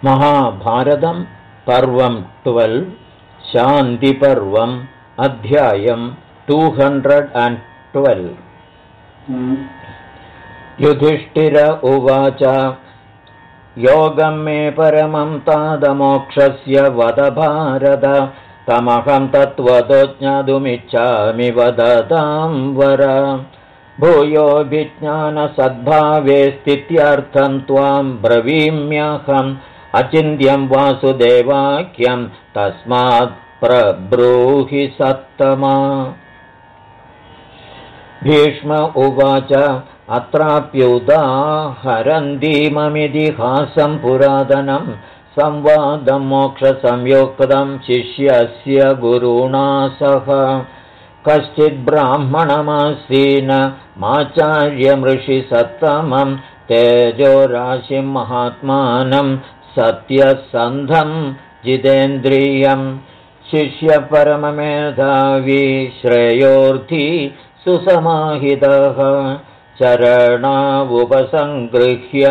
महाभारतं पर्वं 12 शान्तिपर्वम् अध्यायं 212 युधिष्ठिर उवाच योगं मे परमं तादमोक्षस्य वद भारत तमहं तत्त्वतो ज्ञातुमिच्छामि वदतां वर भूयोऽभिज्ञानसद्भावे स्थित्यर्थं त्वां ब्रवीम्यहम् अचिन्त्यं वासुदेवाख्यं तस्मात् प्रब्रूहि सत्तमा। भीष्म उवाच अत्राप्युदाहरन्तीममितिहासं पुरातनं संवादं मोक्षसंयुक्तं शिष्यस्य गुरुणा सह कश्चिद्ब्राह्मणमासीन माचार्यमृषि सत्तमं तेजोराशिं महात्मानं सत्यसन्धं जितेन्द्रियं शिष्यपरममेधावी श्रेयोर्थी सुसमाहितः चरणावुपसङ्गृह्य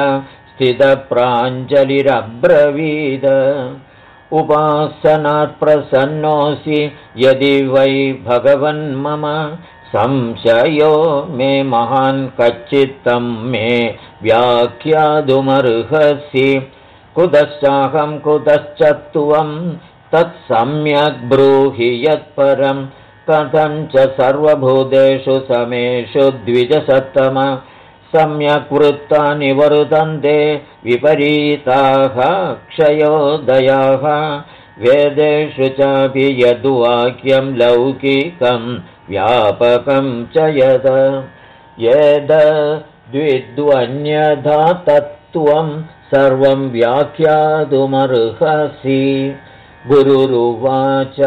स्थितप्राञ्जलिरब्रवीद उपासनात् प्रसन्नोऽसि यदि वै भगवन्मम संशयो मे महान् कच्चित्तं मे व्याख्यातुमर्हसि कुतश्चाहं कुतश्च त्वं तत्सम्यक् ब्रूहि यत्परं कथं च सर्वभूतेषु समेषु द्विजसत्तम सम्यक् वृत्तानि वर्तन्ते विपरीताः क्षयोदयाः वेदेषु चापि यद्वाक्यं लौकिकं व्यापकं च यद यद्विद्वन्यथा तत्त्वं सर्वं व्याख्यातुमर्हसि। गुरुरुवाच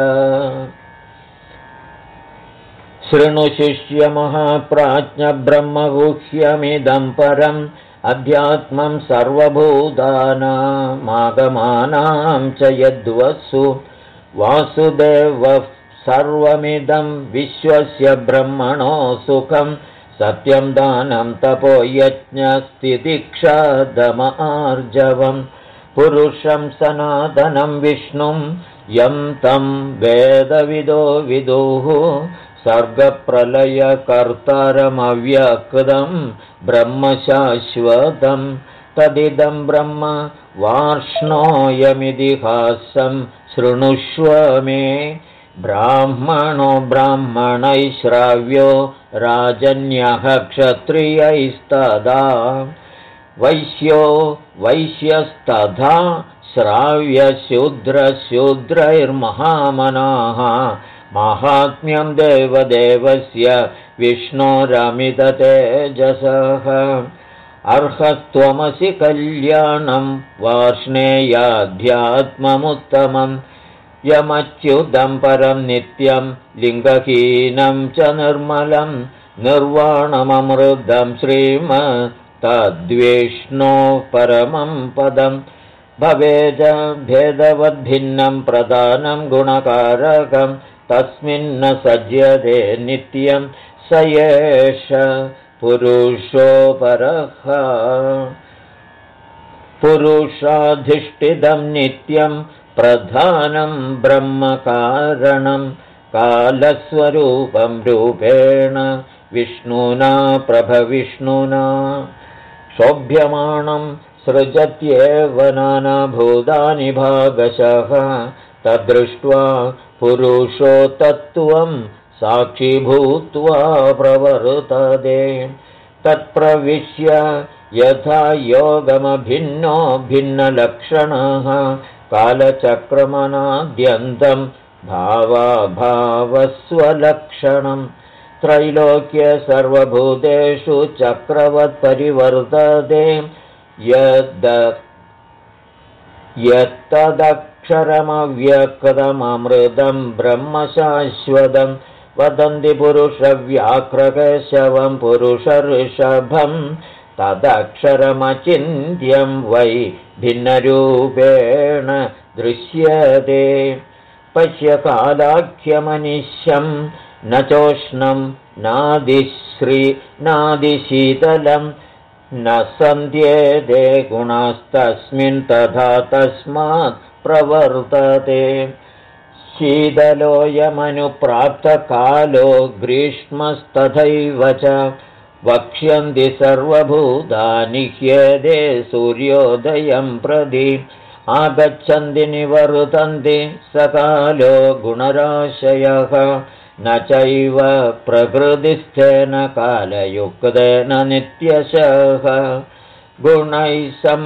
शृणुशिष्यमहाप्राज्ञब्रह्मगुह्यमिदं परम् अध्यात्मं सर्वभूतानामागमानां च यद्वत्सु वासुदेवः सर्वमिदं विश्वस्य ब्रह्मणो सुखं सत्यं दानं तपो यज्ञस्थितिक्षादमार्जवं पुरुषं सनातनं विष्णुं यं तं वेदविदो विदुः सर्गप्रलयकर्तारमव्यक्तं ब्रह्मशाश्वतं तदिदं ब्रह्म वार्ष्णोऽयमितिहासं शृणुष्व मे ब्राह्मणो ब्राह्मणैः श्राव्यो राजन्यः क्षत्रियैस्तदा वैश्यो वैश्यस्तथा श्राव्यशूद्रशूद्रैर्महामनाः माहात्म्यं देवदेवस्य विष्णोरमिततेजसः अर्हस्त्वमसि कल्याणं वार्ष्णेयाध्यात्ममुत्तमं यमच्युतं परं नित्यं लिङ्गहीनं च निर्मलं निर्वाणममृतं श्रीमत्तद्विष्णोः परमं पदं भवेद भेदवद्भिन्नं प्रधानं गुणकारकं तस्मिन्न सज्यते नित्यं स एष पुरुषो परः पुरुषाधिष्ठितं नित्यं प्रधानं ब्रह्मकारणं कालस्वरूपं रूपेण विष्णुना प्रभविष्णुना शोभ्यमानं सृजत्येव नानाभूतानि भागशः तद्दृष्ट्वा पुरुषो तत्त्वं साक्षीभूत्वा प्रवर्तते तत्प्रविश्य यथा योगमभिन्नो भिन्नलक्षणः कालचक्रमनाद्यन्तं भावाभावस्वलक्षणं त्रैलोक्ये सर्वभूतेषु चक्रवत्परिवर्तते यत्तदक्षरमव्यक्तममृतं ब्रह्मशाश्वतं वदन्ति पुरुषव्याघ्रकेशवं पुरुषऋषभं तदक्षरमचिन्त्यं वै भिन्नरूपेण दृश्यते पश्य कालाख्यमनिश्यं न चोष्णं नादिशीतलं न सन्त्येते गुणास्तस्मिन् तथा तस्मात् प्रवर्तते। शीतलोऽयमनुप्राप्तकालो ग्रीष्मस्तथैव च वक्ष्यन्ति सर्वभूतानि ह्येते सूर्योदयं प्रति आगच्छन्ति निवर्तन्ति सकालो गुणराशयः न चैव प्रकृतिस्थेन कालयुक्तेन नित्यशः गुणैः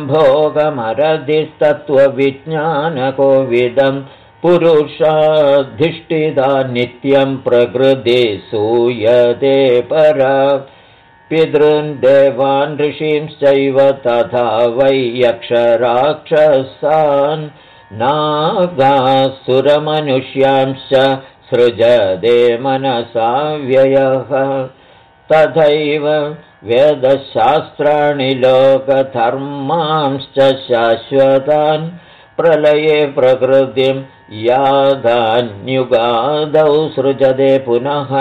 सम्भोगमरधिस्तत्त्वविज्ञानकोविदं पुरुषाधिष्ठिता नित्यं प्रकृतिः सूयते परा पितॄन् देवान् ऋषींश्चैव तथा वै यक्षराक्षसान् नागासुरमनुष्यांश्च सृजते मनसा व्ययः तथैव वेदशास्त्राणि लोकधर्मांश्च शाश्वतान् प्रलये प्रकृतिं यादान्युगादौ सृजते पुनः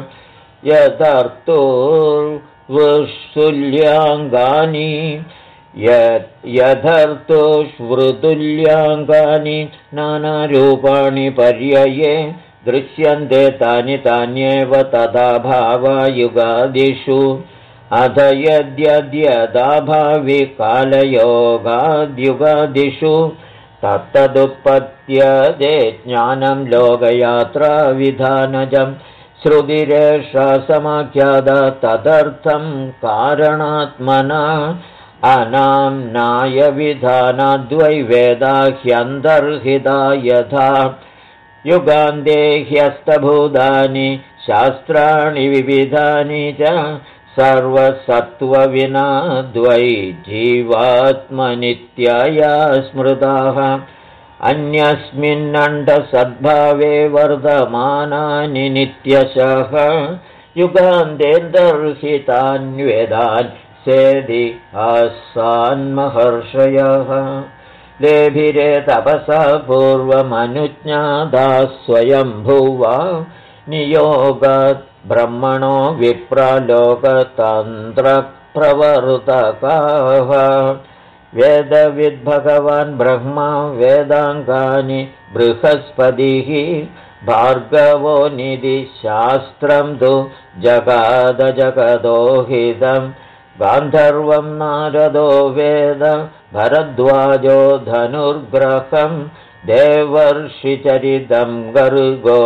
यथर्थोष्वृतुल्याङ्गानि नानारूपाणि पर्यये दृश्यन्ते तानि तान्येव तथा भावयुगादिषु अथ यद्यद्यदाभावि कालयोगाद्युगादिषु तत्तदुत्पद्यते ज्ञानं लोकयात्राविधानजम् श्रुतिरेषा समाख्याता तदर्थं कारणात्मना अनाम्नाय विधानाद्वै वेदा ह्यन्तर्हिता यथा युगान्ते ह्यस्तभूतानि शास्त्राणि विविधानि च सर्वसत्त्वविनाद्वै जीवात्मनित्याया स्मृताः अन्यस्मिन्नण्डसद्भावे वर्धमानानि नित्यशः युगान्तेऽन्तर्हितान्वेदान् सेदि आसान्महर्षयः लेभिरे तपसा पूर्वमनुज्ञाता स्वयंभुवा नियोगात् ब्रह्मणो विप्रलोकतन्त्रप्रवर्तकाः वेदविद्भगवान् ब्रह्मा वेदाङ्गानि बृहस्पतिः भार्गवो निधि शास्त्रं तु जगादजगदोहितं गान्धर्वं नारदो वेद भरद्वाजो धनुर्ग्रहं देवर्षिचरितं गर्गो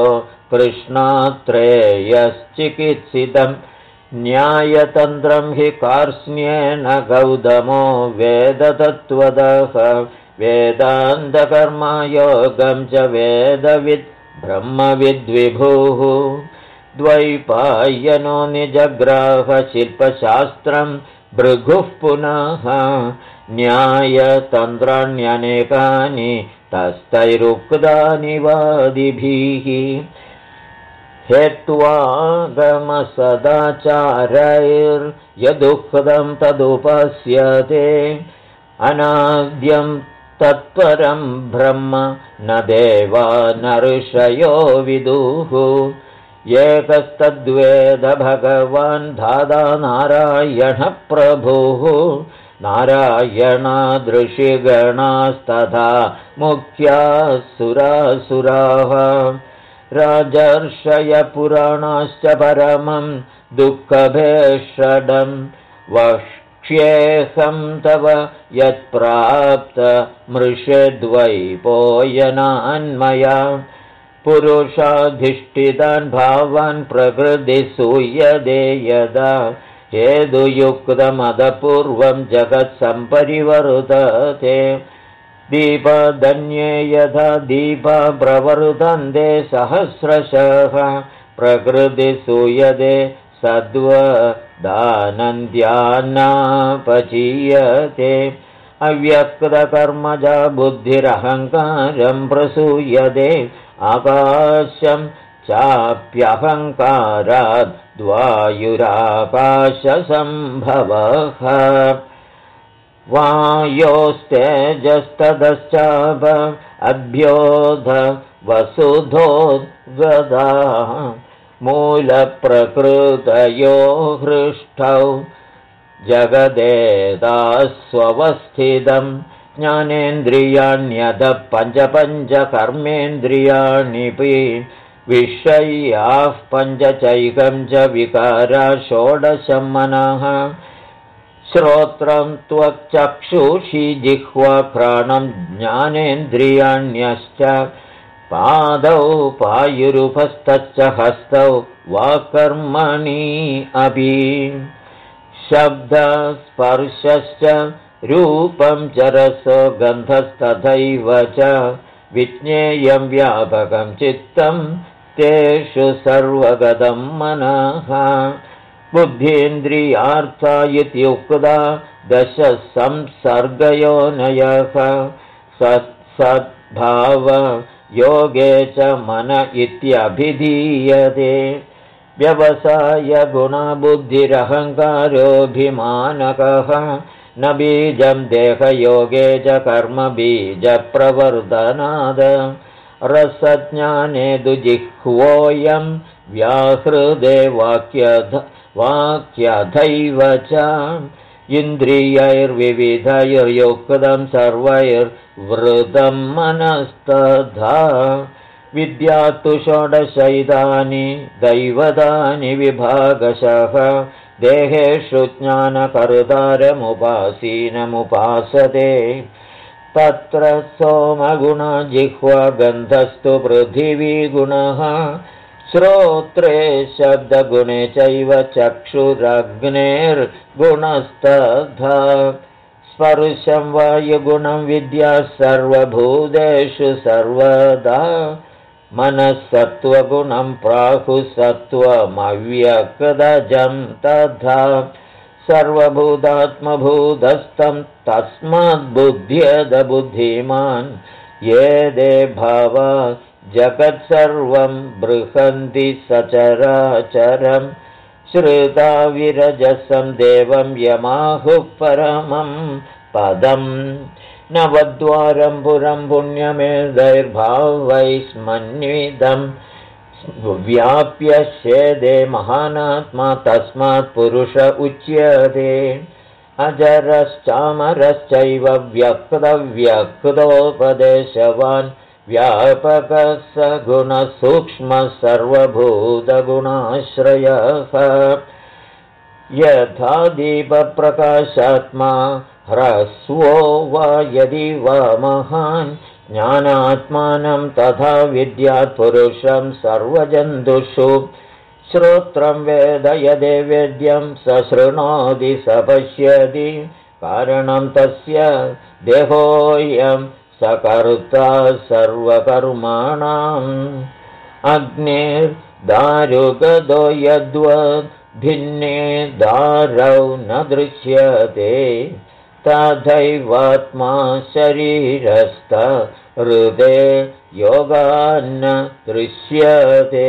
कृष्णात्रेयश्चिकित्सितं न्यायतन्त्रं हि कार्ष्ण्येन गौतमो वेदतत्त्वतः वेदान्तकर्मयोगं च वेदविद् ब्रह्मविद्विभुः द्वैपायनो निजग्राहशिल्पशास्त्रं भृगुः पुनः न्यायतन्त्राण्यनेकानि तस्तैरुक्तानि वादिभिः हेत्वागमसदाचारैर्यदुक्तं तदुपस्यते अनाद्यं तत्परं ब्रह्म न देवा न ऋषयो विदुः एकस्तद्वेद भगवान् धाता नारायणप्रभुः नारायणादृशिगणास्तथा मुख्याः सुरासुराः राजर्षयपुराणाश्च परमं दुःखभेषडं वक्ष्येऽहं तव यत्प्राप्तमृषद्वैपोयनान्मया पुरुषाधिष्ठितान् भावान् प्रकृतिसूयते यदा हेतुयुक्तमदपूर्वं जगत्सम्परिवर्तते दीपदन्ये यथा दीपा प्रवर्तन्ते सहस्रशः प्रकृतिसूयते सद्वदानन्द्यान्नापचीयते अव्यक्तकर्मजा बुद्धिरहङ्कारं प्रसूयते आकाशं चाप्यहङ्काराद् द्वायुराकाशसम्भवः वायोस्तेजस्तदश्चाप अभ्योध वसुधोद्गदाः मूलप्रकृतयो हृष्टौ जगदेतास्वस्थितं ज्ञानेन्द्रियाण्यध पञ्चकर्मेन्द्रियाणिपि विषयाः पञ्चचैकं च विकारा षोडशं मनः श्रोत्रं त्वक्चक्षुषी जिह्वा घ्राणं ज्ञानेन्द्रियाण्यश्च पादौ पायुरुपस्थश्च हस्तौ वाक्कर्मणि अपि शब्दस्पर्शश्च रूपं च रसो गन्धस्तथैव च विज्ञेयं व्यापकं चित्तं तेषु सर्वगतं मनः बुद्धीन्द्रियार्था इत्युक्ता दश संसर्गयोनयः सद्भावयोगे च मन इत्यभिधीयते व्यवसायगुणबुद्धिरहङ्कारोऽभिमानकः न बीजं देहयोगे च कर्मबीजप्रवर्धनाद रसज्ञाने दुजिह्वोऽयं व्याहृदे वाक्यथैव च इन्द्रियैर्विविधैर्युक्तं सर्वैर्वृतं मनस्तथा विद्यातु षोडशैतानि दैवतानि विभागशः देहेषु ज्ञानकर्तारमुपासीनमुपासते तत्र सोमगुणजिह्वा गन्धस्तु पृथिवीगुणः श्रोत्रे शब्दगुणे चैव चक्षुरग्नेर्गुणस्तथा स्पर्शं वायुगुणं विद्या सर्वभूतेषु सर्वदा मनःसत्त्वगुणं प्राहुसत्त्वमव्यक्तजं तथा सर्वभूतात्मभूतस्थं तस्माद्बुद्ध्यदबुद्धिमान् ये दे भावा जगत्सर्वं बृहन्ति सचराचरं श्रुता विरजसं देवं यमाहुः परमं पदम् नवद्वारं पुरं पुण्यमेधैर्भावैस्मन्वितं व्याप्य शेदे महानात्मा तस्मात् पुरुष उच्यते अजरश्चामरश्चैव व्यक्तव्यक्तोपदेशवान् व्यापकः स गुणसूक्ष्मः सर्वभूतगुणाश्रयः यथा दीपप्रकाशात्मा ह्रस्वो वा यदि वा महान् ज्ञानात्मानं तथा विद्यात् पुरुषं सर्वजन्तुषु श्रोत्रं वेद यदि वेद्यं स शृणोति स पश्यति कारणं तस्य देहोऽयं सकर्ता सर्वकर्माणाम् अग्निर्दारुगदो यद्वद् भिन्ने दारौ न दृश्यते तथैवात्मा शरीरस्थ हृदे योगान्न दृश्यते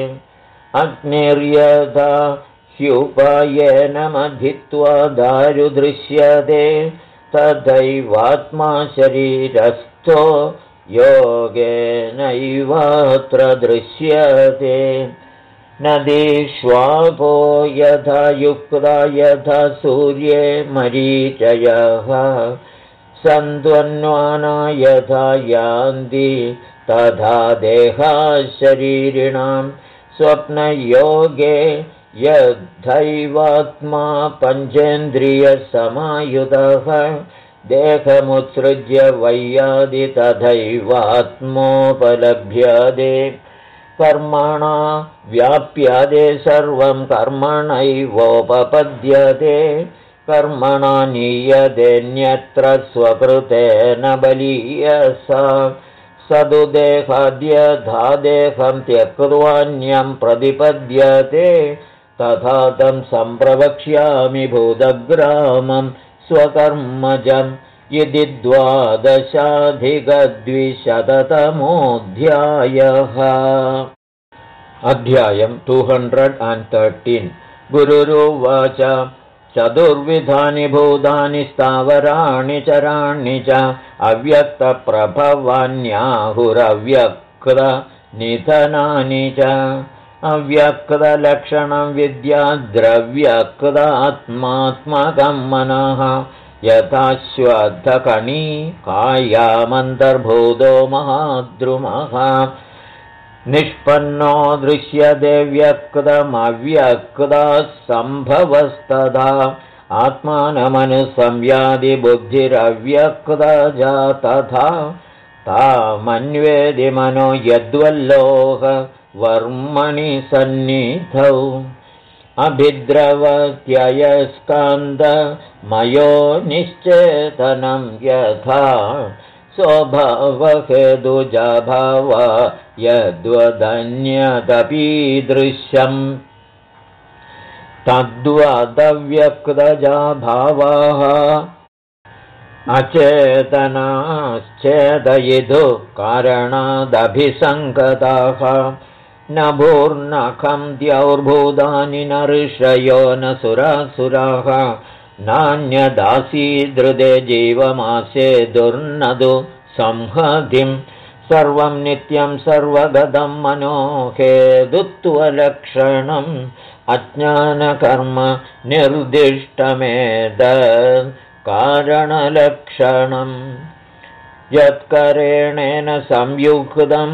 अग्निर्यथा ह्युपायेन मथित्वा दारु दृश्यते तथैवात्मा शरीरस्थो योगेनैवात्र दृश्यते नदीष्वापो यथा युक्ता यथा सूर्ये मरीचयः सन्त्वन्वाना यथा यान्ति तथा देहाः शरीरिणां स्वप्नयोगे यथैवात्मा पञ्चेन्द्रियसमायुधः देहमुत्सृज्य वैयादि तथैवात्मोपलभ्यते कर्मणा व्याप्यते सर्वं कर्मणैवोपपद्यते कर्मणा नीयतेऽन्यत्र स्वकृतेन बलीयसा सदु देहाद्यथा देहं त्यक्त्वान्यं प्रतिपद्यते तथा तं सम्प्रवक्ष्यामि भूतग्रामं स्वकर्मजम् इति 12+200तमोऽध्यायः अध्यायं 213 गुरुरुवाच चतुर्विधानि भूतानि स्थावराणि चराणि च अव्यक्तप्रभवान्याहुरव्यक्तनिधनानि च अव्यक्तलक्षणं विद्या द्रव्यक्तात्मात्मकं मनः यथा श्वत्थकणी कायामन्तर्भूतो महाद्रुमः निष्पन्नो दृश्यते व्यक्तमव्यक्ताः सम्भवस्तथा आत्मानमनुसंयाति बुद्धिरव्यक्ता तथा तामन्वेदि मनो यद्वल्लोह वर्मणि सन्निधौ अभिद्रवत्ययस्कान्दमयो निश्चेतनं यथा स्वभावहेतुजभाव यद्वदन्यदपीदृश्यम् तद्वदव्यक्तजाभावाः अचेतनाश्चेदयितु कारणादभिसङ्गताः न भूर्नखं द्यौर्भूतानि न ऋषयो न सुरासुराः नान्यदासीदृदे जीवमासे दुर्नदु संहतिं सर्वं नित्यं सर्वगतं मनोहेतुत्वलक्षणम् अज्ञानकर्म निर्दिष्टमेतत् कारणलक्षणम् यत्करेणेन संयुक्तं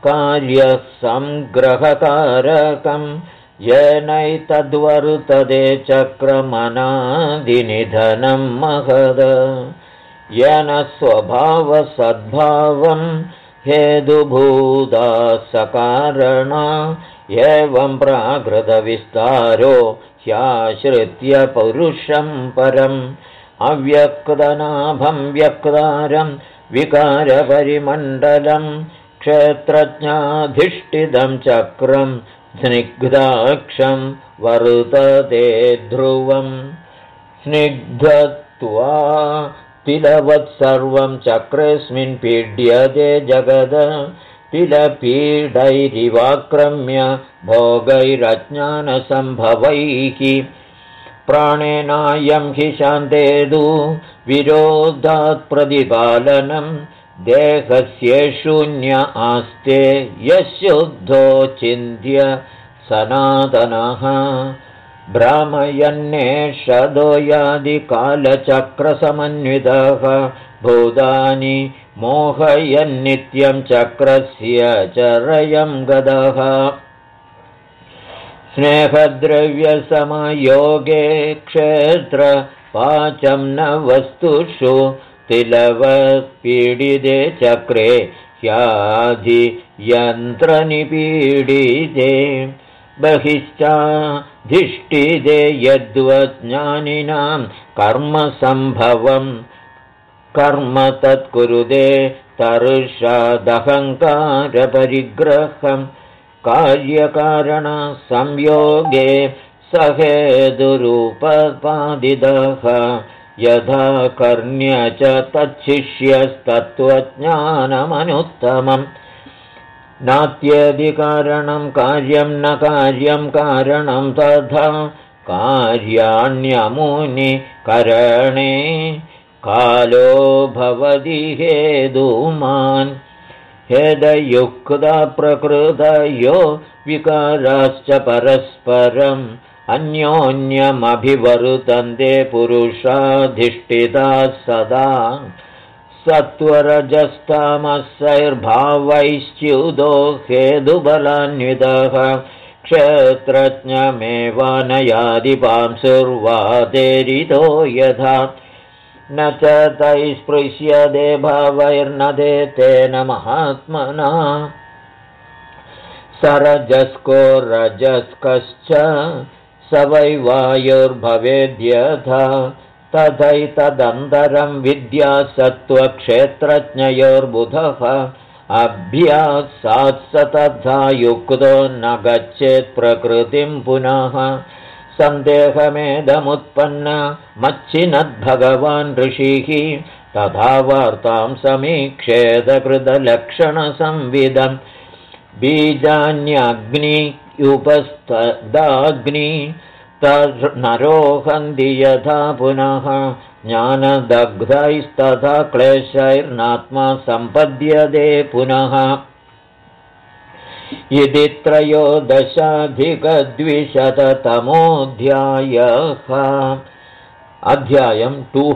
कार्यसंग्रहकारकं येनैतद्वर्तते चक्रमनादिनिधनं महद येन स्वभावसद्भावं हेतुभूता सकारणा एवं प्राकृतविस्तारो ह्याश्रित्य पुरुषं परम् अव्यक्तनाभं व्यक्तारं विकारपरिमण्डलं क्षेत्रज्ञाधिष्ठितं चक्रं स्निग्धाक्षं वर्तते ध्रुवम् स्निग्धत्वा तिलवत्सर्वं चक्रेऽस्मिन् पीड्यते जगद तिलपीडैरिवाक्रम्य भोगैरज्ञानसम्भवैः प्राणेनायं हि शान्तेदु विरोधात् प्रतिपालनं देहस्य शून्य आस्ते यशुद्धो चिन्त्य सनातनः भ्रामयन्नेषदो यादिकालचक्रसमन्वितः भूतानि मोहयन्नित्यं चक्रस्य चरयं गदः स्नेहद्रव्यसमयोगे क्षेत्रपाचं न वस्तुषु तिलवत्पीडिते चक्रे ह्याधियन्त्रनिपीडिते बहिश्चाधिष्ठिते यद्वज्ञानिनां कर्मसम्भवम् कर्म तत्कुरुते तर्षदहङ्कारपरिग्रहं कार्यकारणसंयोगे सहेतुरूपपादितः यथा कर्ण्य च तच्छिष्यस्तत्त्वज्ञानमनुत्तमम् नात्यधिकारणं कार्यं न कार्यं कारणं तथा कार्याण्यमुनि करणे कालो भवति हेतुमान् हेदयुक्तप्रकृतयो विकाराश्च परस्परम् अन्योन्यमभिवर्तन्ते पुरुषाधिष्ठिताः सदा सत्वरजस्तामसैर्भावैश्च्युतो हेतुबलान्वितः क्षेत्रज्ञमेवानयादिपांसुर्वादेरितो यथा न च तैस्पृश्यते भावैर्न ते तेन महात्मना सरजस्को रजस्कश्च स वै वायुर्भवेद्यथा तथैतदन्तरं विद्या सत्त्वक्षेत्रज्ञयोर्बुधः अभ्यासात् स तथा युक्तो न गच्छेत् प्रकृतिं पुनः सन्देहमेदमुत्पन्न मच्छिनद्भगवान् ऋषिः तथा वार्तां समीक्षेदकृतलक्षणसंविदम् बीजान्यग्नियुपस्तदाग्नि तन्नरोहन्ति यथा पुनः ज्ञानदग्धैस्तथा क्लेशैर्नात्मा सम्पद्यते पुनः इति 13-द्विशततमोऽध्यायः। अध्यायं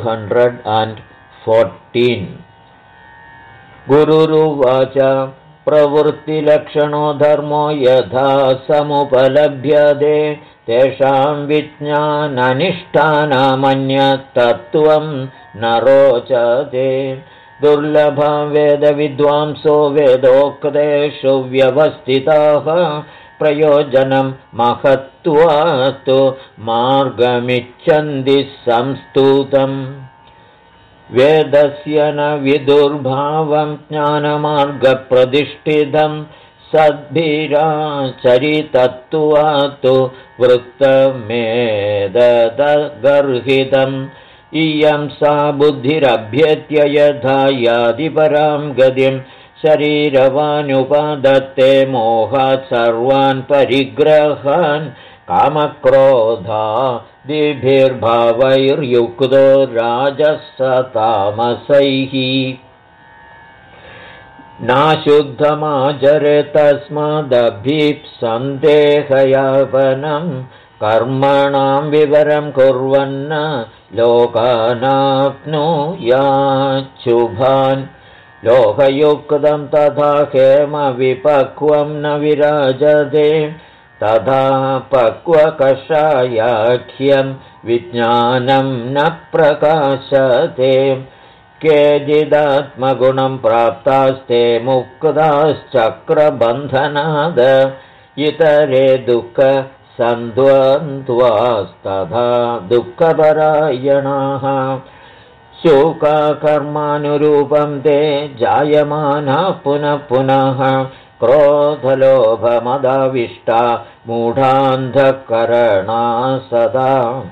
214। गुरुरुवाच प्रवृत्तिलक्षणो धर्मो यथा समुपलभ्यते तेषां विज्ञाननिष्ठानामन्यतत्त्वं न रोचते। दुर्लभा वेदविद्वांसो वेदोक्तेषु व्यवस्थिताः प्रयोजनं महत्त्वात् मार्गमिच्छन्ति संस्तुतम्। वेदस्य न विदुर्भावं ज्ञानमार्गप्रतिष्ठितं सद्भिराचरितत्वात् वृत्तमेतदगर्हितम्। इयं सा बुद्धिरभ्येत्य यथा याति परां गतिं शरीरवानुपदत्ते मोहात् सर्वान् परिग्रहान् कामक्रोधादिभिर्भावैर्युक्तो राजसतामसैः। नाशुद्धमाचरे तस्मादभीप्सन्देहयापनं कर्मणां विवरं कुर्वन्न लोकानाप्नुयाच्छुभान्। लोकयुक्तं तथा हेमविपक्वं न विराजते तथा पक्वकषायाख्यं विज्ञानं न प्रकाशते। केचिदात्मगुणं प्राप्तास्ते मुक्ताश्चक्रबन्धनाद इतरे दुःखसन्द्वन्द्वास्तथा दुःखपरायणाः। शोकाकर्मानुरूपं ते जायमाना पुनः पुनः क्रोधलोभमदाविष्टा मूढान्धकरणा सदा।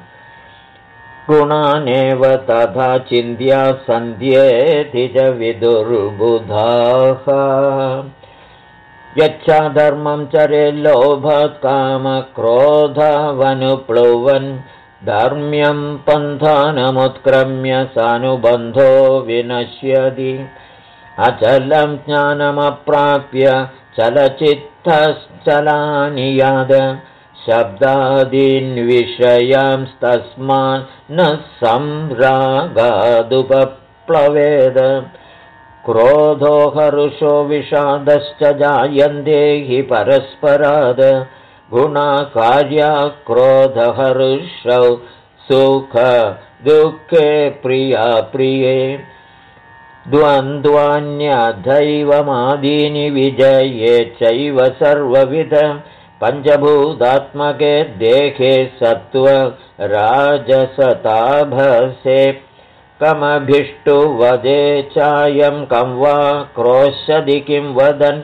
गुणानेव तथा चिन्त्या सन्ध्येति च विदुर्बुधाः। यच्छाधर्मं चरे लोभात् कामक्रोधावनुप्लुवन् धर्म्यं पन्थानमुत्क्रम्य सानुबन्धो विनश्यति। अचलं ज्ञानमप्राप्य चलचित्तश्चलानि याद शब्दादीन् विषयांस्तस्मान् न संरागादुपप्लवेद। क्रोधो हर्षो विषादश्च जायन्ते हि परस्पराद। गुणाकार्या क्रोधहर्षौ सुख दुःखे प्रिया प्रिये। द्वन्द्वान्यदैवमादीनि विजये चैव सर्वविध। पञ्चभूतात्मके देहे सत्त्व राजसताभसे। कमभिष्टुवदे चायं कं वा क्रोशदि किं वदन्।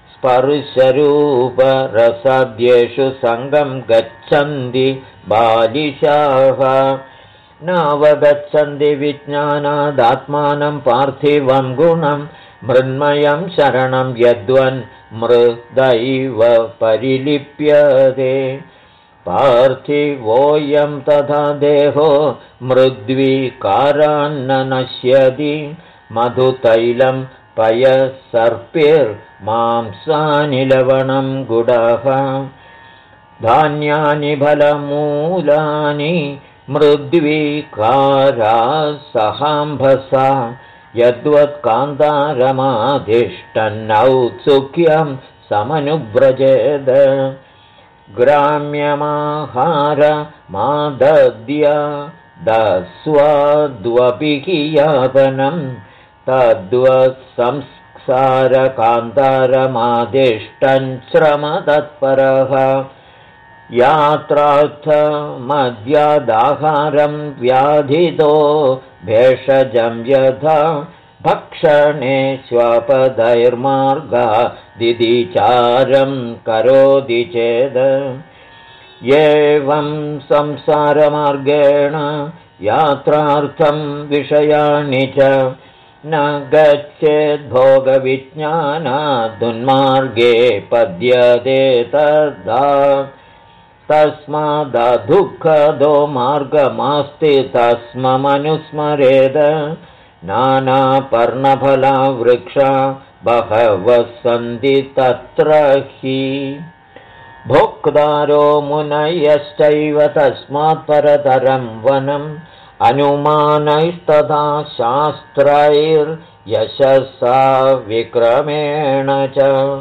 स्पर्शरूपरसाद्येषु सङ्गं गच्छन्ति बालिशाः। नावगच्छन्ति विज्ञानादात्मानं पार्थिवं गुणं। मृण्मयं शरणं यद्वन् मृदैव परिलिप्यते। पार्थिवोऽयं तथा देहो मृद्विकारान्न नश्यति। मधुतैलं पयसर्पिर्मांसानि लवणं गुडः। धान्यानि फलमूलानि मृद्विकारासहाम्भसा। यद्वत्कान्तारमाधिष्ठन्नौत्सुक्यं समनुव्रजेद। ग्राम्यमाहारमादद्य दस्वाद्वपि हि यापनं तद्वत्संसारकान्तारमादिष्टं श्रमतत्परः। यात्रार्थमद्यादाहारं व्याधितो भेषजं यथा भक्षणे स्वपदैर्मार्गा दिदिचारं करोति चेद। एवं संसारमार्गेण यात्रार्थं विषयाणि च न गच्छेद्भोगविज्ञानादुन्मार्गे पद्यते तदा। तस्मादुःखदो मार्गमास्ति तस्ममनुस्मरेद। नानापर्णफला वृक्षा बहवः सन्ति तत्र हि भोक्तारो मुनयश्चैव तस्मात् परतरं वनम् अनुमानैस्तथा शास्त्रैर्यशसा विक्रमेण च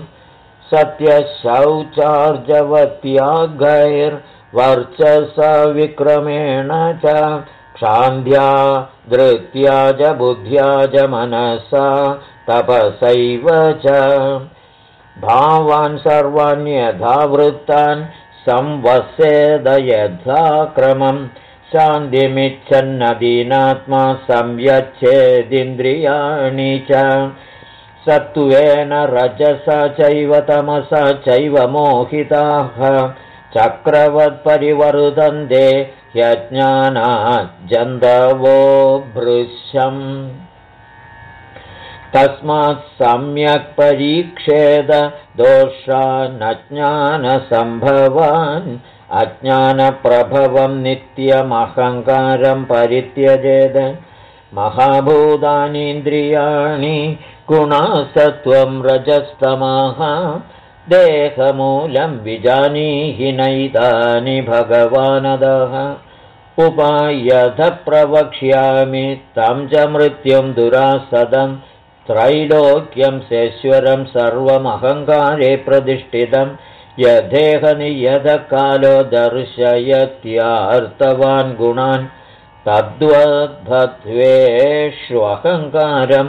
सत्यशौचार्जवत्यागैर्वर्चसा विक्रमेण च क्षान्त्या धृत्या च बुद्ध्या च मनसा तपसैव च भावान् सर्वाण्यथा वृत्तान् संवसेद यथा क्रमम् शान्तिमिच्छन्नदीनात्मा संयच्छेदिन्द्रियाणि च सत्त्वेन रजसा चैव तमसा चैव मोहिताः चक्रवत्परिवर्तन्ते ह्यज्ञानाज्जन्तवो भृशम् तस्मात् सम्यक् परीक्षेद दोषानज्ञानसम्भवान् अज्ञानप्रभवं नित्यमहङ्कारं परित्यजेद महाभूतानीन्द्रियाणि गुणासत्त्वं रजस्तमाः देहमूलं विजानीहि नैतानि भगवानदः उपायथ प्रवक्ष्यामि तं च मृत्युं दुरासदं त्रैलोक्यं सेश्वरं सर्वमहङ्कारे प्रतिष्ठितं यदेहनियतकालो दर्शयत्यार्तवान् गुणान् तद्वद्भत्वेष्वहङ्कारं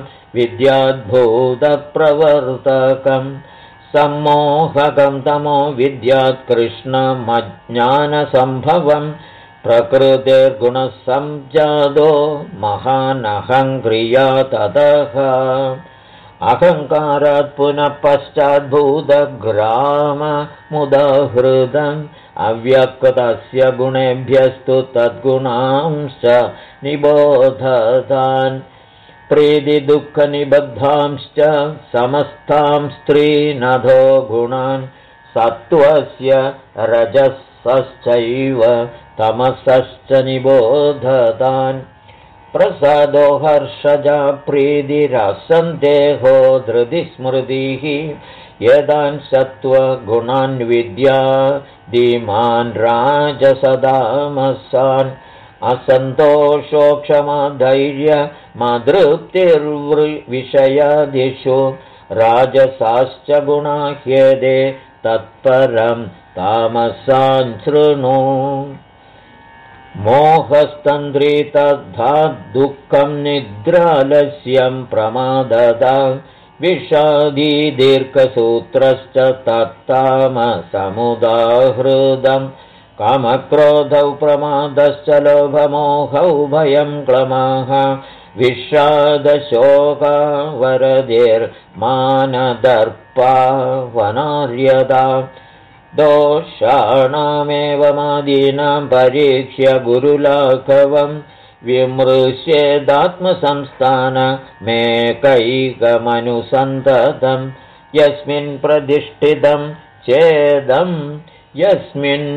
विद्याद्भूतप्रवर्तकं सम्मोहकं तमो विद्यात् कृष्णमज्ञानसम्भवं प्रकृतिर्गुणसंजातो महानहङ्क्रिया ततः अहङ्कारात् पुनः पश्चाद्भूतग्राममुदाहृतम् अव्यक्तस्य गुणेभ्यस्तु तद्गुणांश्च निबोधतान् प्रीतिदुःखनिबद्धांश्च समस्तां स्त्रीनधो गुणान् सत्त्वस्य रजसश्चैव तमसश्च निबोधतान् प्रसादो हर्षजा प्रीतिरसन्देहो धृतिस्मृतिः एतान् सत्त्वगुणान् विद्यादिमान् राजसदामसान् असन्तोषो क्षमा धैर्यमतृप्तिर्विषयादिषु राजसाश्च गुणा ह्येते तत्परं तामसान् शृणु मोहस्तन्द्री तद्धा दुःखं निद्रालस्यं प्रमादता विषादी दीर्घसूत्रश्च तत्तामसमुदाहृदं कामक्रोधौ प्रमादश्च लोभमोहौ भयं क्लमाः विषादशोकवरदेर्मानदर्पावनार्यता दोषाणामेवमादीनां परीक्ष्य गुरुलाघवं विमृश्येदात्मसंस्थानमेकैकमनुसन्ततं यस्मिन् प्रतिष्ठितं चेदं यस्मिन्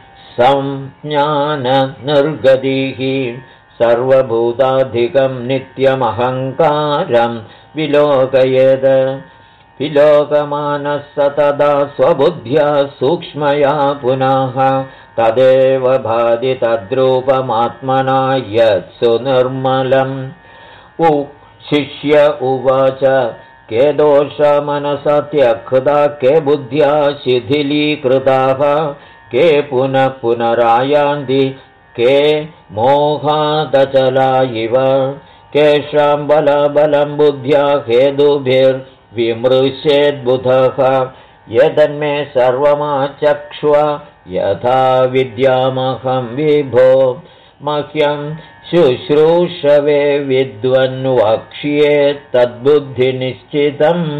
संज्ञाननिर्गतिः सर्वभूताधिकं नित्यमहङ्कारं विलोकयेद विलोकमानः स तदा स्वबुद्ध्या सूक्ष्मया पुनः तदेव भाति तद्रूपमात्मना यत्सु निर्मलम् शिष्य उवाच के दोषा मनसा त्यक्ता के बुद्ध्या शिथिलीकृताः के पुनः पुनरायान्ति के मोहादचला इव केषां बलबलं बुद्ध्या हेतुभिर्विमृश्येद्बुधः यदन्मे सर्वमाचक्ष्व यथा विद्यामहं विभो मह्यं शुश्रूषवे विद्वन्वक्ष्ये तद्बुद्धिनिश्चितम्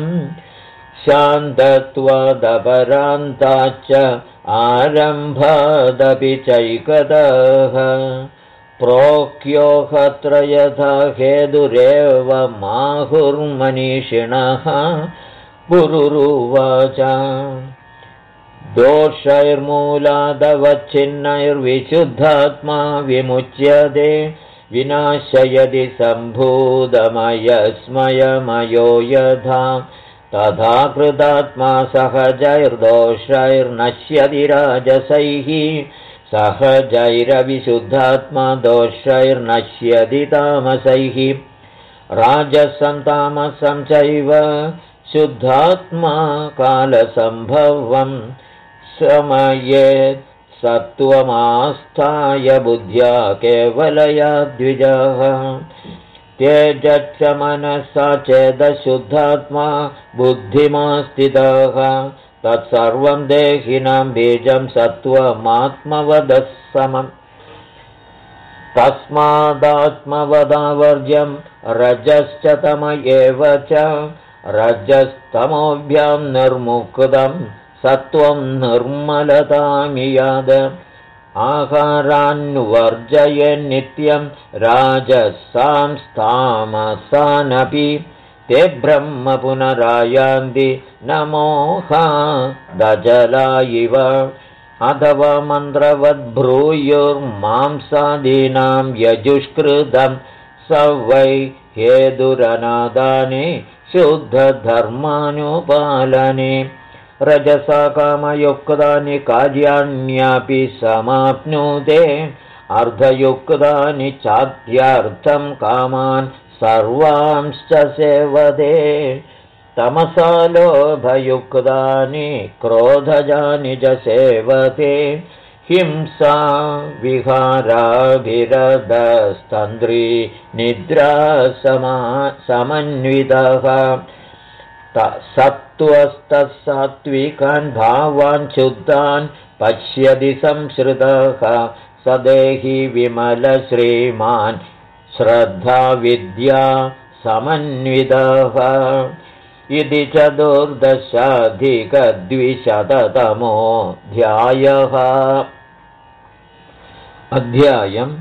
शान्तत्वदपरान्ताच्च आरम्भादपि चैकतः प्रोक्योऽहत्र यथा हेतुरेव माहुर्मनीषिणः गुरुरुवाच दोषैर्मूलादवच्छिन्नैर्विशुद्धात्मा विमुच्यते विनाशयति सम्भूतमयस्मयमयो यथा तथा कृतात्मा सहजैर्दोषैर्नश्यति राजसैः सहजैरविशुद्धात्मा दोषैर्नश्यति तामसैः राजसं तामसं चैव शुद्धात्मा कालसम्भवं समये सत्त्वमास्थाय बुद्ध्या केवलया द्विजः तेजच्च मनसा चेदशुद्धात्मा बुद्धिमास्थितः तत्सर्वं देहिनां बीजं सत्त्वमात्मवदः समम् तस्मादात्मवदावर्ज्यं रजश्च तम एव च रजस्तमोभ्यां निर्मुक्तं सत्त्वं निर्मलतामियाद आहारान्वर्जयन्नित्यं राजसांस्तामसानपि ते ब्रह्म पुनरायान्ति न मोहादजला इव अथवा मन्त्रवद्ब्रूयुर्मांसादीनां यजुष्कृतं स वै हेतुरनादाने शुद्धधर्मानुपालने रजसा कामयुक्तानि कार्याण्यपि समाप्नुते अर्धयुक्तानि चाद्यार्थं कामान् सर्वांश्च सेवते तमसा लोभयुक्तानि क्रोधजानि च सेवते हिंसा विहाराभिरदस्तन्द्री निद्रा समन्वितः सत्त्वस्तत्सात्विकान् भावान् शुद्धान् पश्यति संश्रितः स देहि विमलश्रीमान् श्रद्धा विद्या समन्वितः इति चतुर्दशाधिकद्विशततमोऽध्यायः अध्यायम्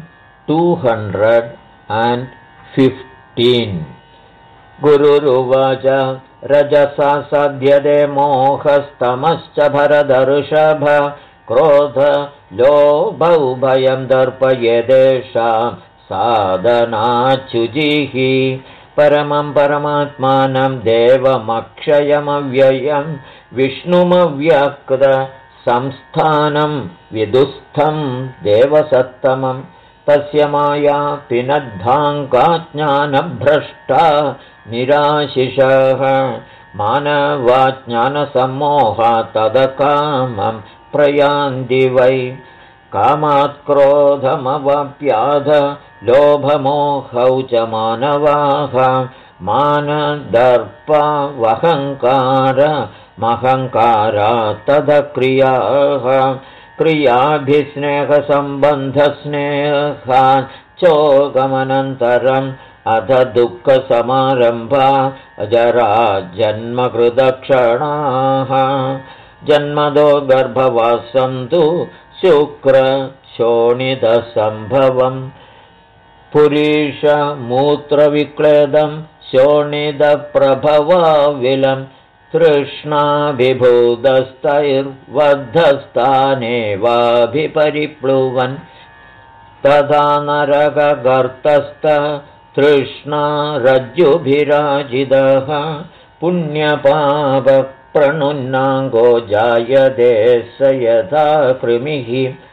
215 गुरुरुवाच रजसा साध्यते मोहस्तमश्च भरदर्षभ क्रोध लोभौ भयं दर्पयेदेषां साधनाच्युजिः परमं परमात्मानं देवमक्षयमव्ययं विष्णुमव्यक्त संस्थानं विदुस्थं देवसत्तमं तस्य माया पिनद्धाङ्गाज्ञानभ्रष्टा निराशिषः मानवाज्ञानसम्मोहा तदकामं प्रयान्ति वै कामात् क्रोधमवाप्याध लोभमोहौ च मानवाः मानदर्पवहङ्कारमहङ्कारात् तदक्रियाः क्रियाभिस्नेहसम्बन्धस्नेहान् चोगमनन्तरम् अथ दुःखसमारम्भा जरा जन्मकृतक्षणाः जन्मदो गर्भवासन्तु शुक्रशोणितसम्भवम् पुरीशमूत्रविक्लेदं शोणितप्रभवाविलं तृष्णाभिभूतस्तैर्वद्धस्थानेवाभिपरिप्लुवन् तथा नरकगर्तस्थ तृष्णा रज्जुभिराजितः पुण्यपापप्रणुन्नाङ्गो जायते स यथा कृमिः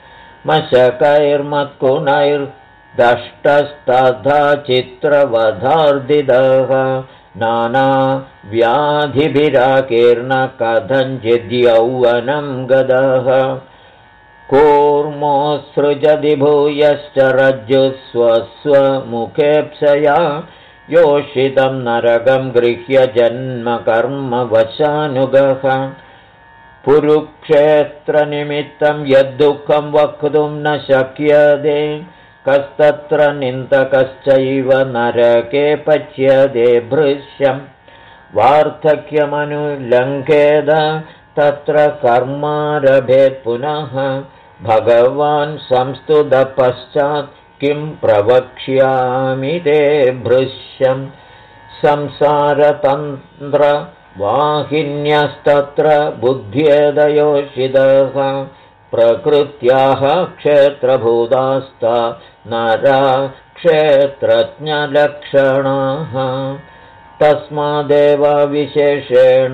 मशकैर्मत्कुणैर्दष्टस्तथा चित्रवधार्दितः नानाव्याधिभिराकीर्ण कथञ्चिद्यौवनं गदः कूर्मोऽसृजति भूयश्च रज्जुस्वस्वमुखेप्सया योषितं नरकं गृह्य जन्मकर्मवशानुगः कुरुक्षेत्रनिमित्तं यद्दुःखं वक्तुं न शक्यते कस्तत्र निन्दकश्चैव नरके पच्यते भृश्यं वार्धक्यमनुलङ्घेद तत्र कर्मारभेत् पुनः भगवान् संस्तुतपश्चात् किं प्रवक्ष्यामि ते भृश्यं संसारतन्त्रवाहिन्यस्तत्र बुद्ध्येदयोषितः प्रकृत्याः क्षेत्रभूतास्ता नरा क्षेत्रज्ञलक्षणाः तस्मादेव विशेषेण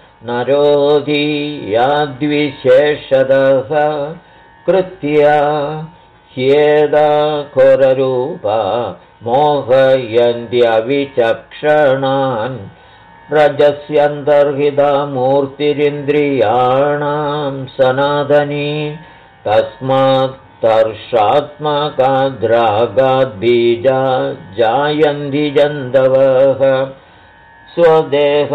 नरोधीयाद्विशेषतः कृत्या ह्येदा घोररूपा मोहयन्त्यविचक्षणान् रजस्यन्तर्हिता मूर्तिरिन्द्रियाणां सनातनी तस्मात्तर्षात्मकाद्रागाद्बीजा जायन्ति जन्तवः स्वदेह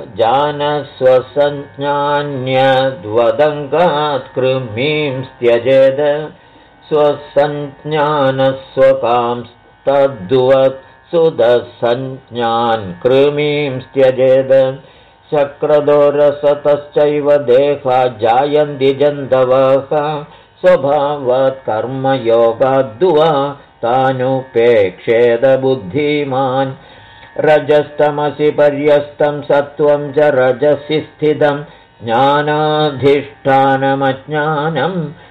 जानस्वसञ्ज्ञान्यद्वदङ्गात् कृमींस्त्यजेद स्वसञ्ज्ञानस्वकांस्तद्वत् सुदसञ्ज्ञान् कृमींस्त्यजेद शक्रदोरसतश्चैव देहा जायन्ति जन्तवः स्वभावात् कर्मयोगाद्वा तानुपेक्षेद बुद्धिमान् रजस्तमसि पर्यस्तं सत्वं च रजसि स्थितं ज्ञानाधिष्ठानमज्ञानं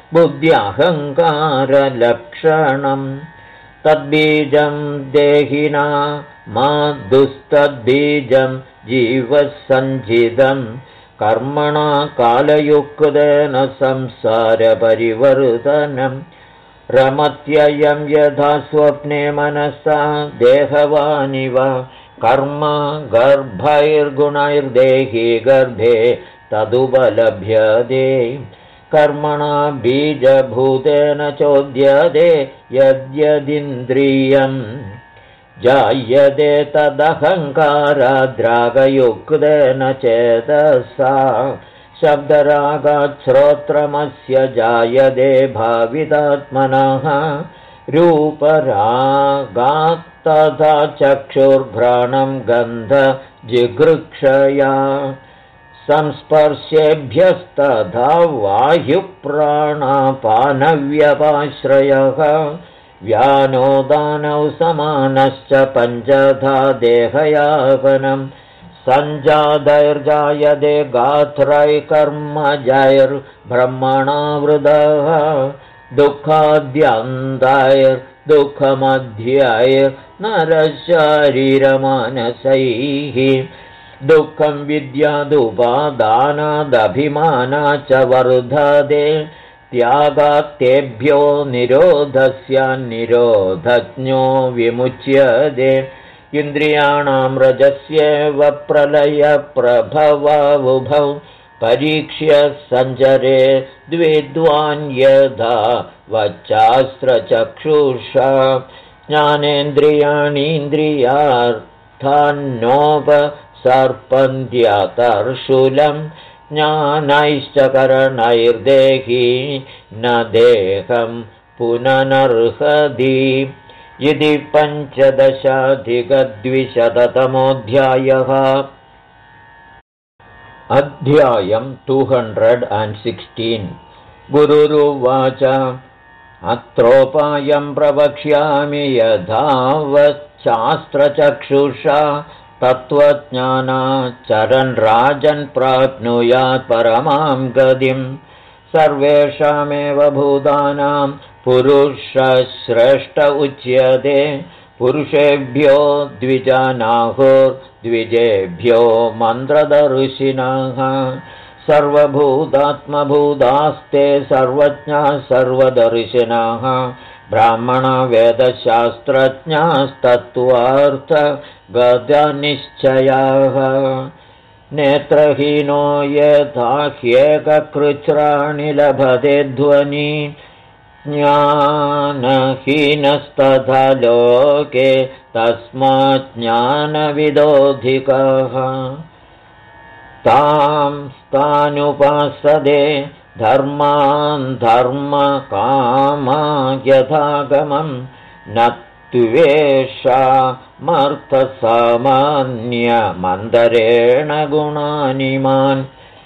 बुद्ध्यहङ्कारलक्षणम् तद्बीजं देहिना मा दुस्तद्बीजं जीवसञ्जितं कर्मणा कालयुक्तेन संसारपरिवर्तनम् रमत्ययं यथा स्वप्ने मनसा देहवानिव कर्म गर्भैर्गुणैर्देहि गर्भे तदुपलभ्यते कर्मणा बीजभूतेन चोद्यते यद्यदिन्द्रियम् जायते तदहङ्काराद्रागयुक्तेन चेतसा शब्दरागात् श्रोत्रमस्य जायते भावितात्मनः रूपरागात् तथा चक्षुर्घ्राणं गन्धजिघृक्षया संस्पर्शेभ्यस्तथा वायुप्राणापानव्यपाश्रयः व्यानोदानौ समानश्च पञ्चधा देहयापनम् सञ्जातैर्जायते गात्रैकर्मजैर्ब्रह्मणावृतः दुःखाद्यन्तैर्दुःखमध्यायैर्नरशारीरमानसैः दुःखं विद्यादुपादानादभिमाना च वर्धते त्यागात्तेभ्यो निरोधस्यान्निरोधज्ञो विमुच्यते इन्द्रियाणां रजस्येव प्रलयप्रभवावुभौ परीक्ष्य सञ्चरे द्विद्वान् यथा वच्चास्त्रचक्षुषा ज्ञानेन्द्रियाणीन्द्रियार्थान्नोपसर्पन्त्यतर्शूलं ज्ञानैश्च करणैर्देही न देहं पुननर्हति इति 15,200 अध्यायम् 216 गुरुरुवाच अत्रोपायं प्रवक्ष्यामि यथावच्छास्त्रचक्षुषा तत्त्वज्ञानाचरन् राजन् प्राप्नुयात् परमां गतिं सर्वेषामेव भूतानां पुरुषश्रेष्ठ उच्यते पुरुषेभ्यो द्विजानाहुर्द्विजेभ्यो मन्त्रदर्शिनः सर्वभूतात्मभूतास्ते सर्वज्ञाः सर्वदर्शिनः ब्राह्मणा वेदशास्त्रज्ञास्तत्त्वार्थगतनिश्चयाः नेत्रहीनो यथा ह्येककृच्छ्राणि लभते ध्वनि ज्ञानहीनस्तथा लोके तस्मात् ज्ञानविदोऽधिकः तानुपासते धर्मान् धर्मकामा यथागमं न त्वेषामर्थसामान्यमन्तरेण गुणानिमान्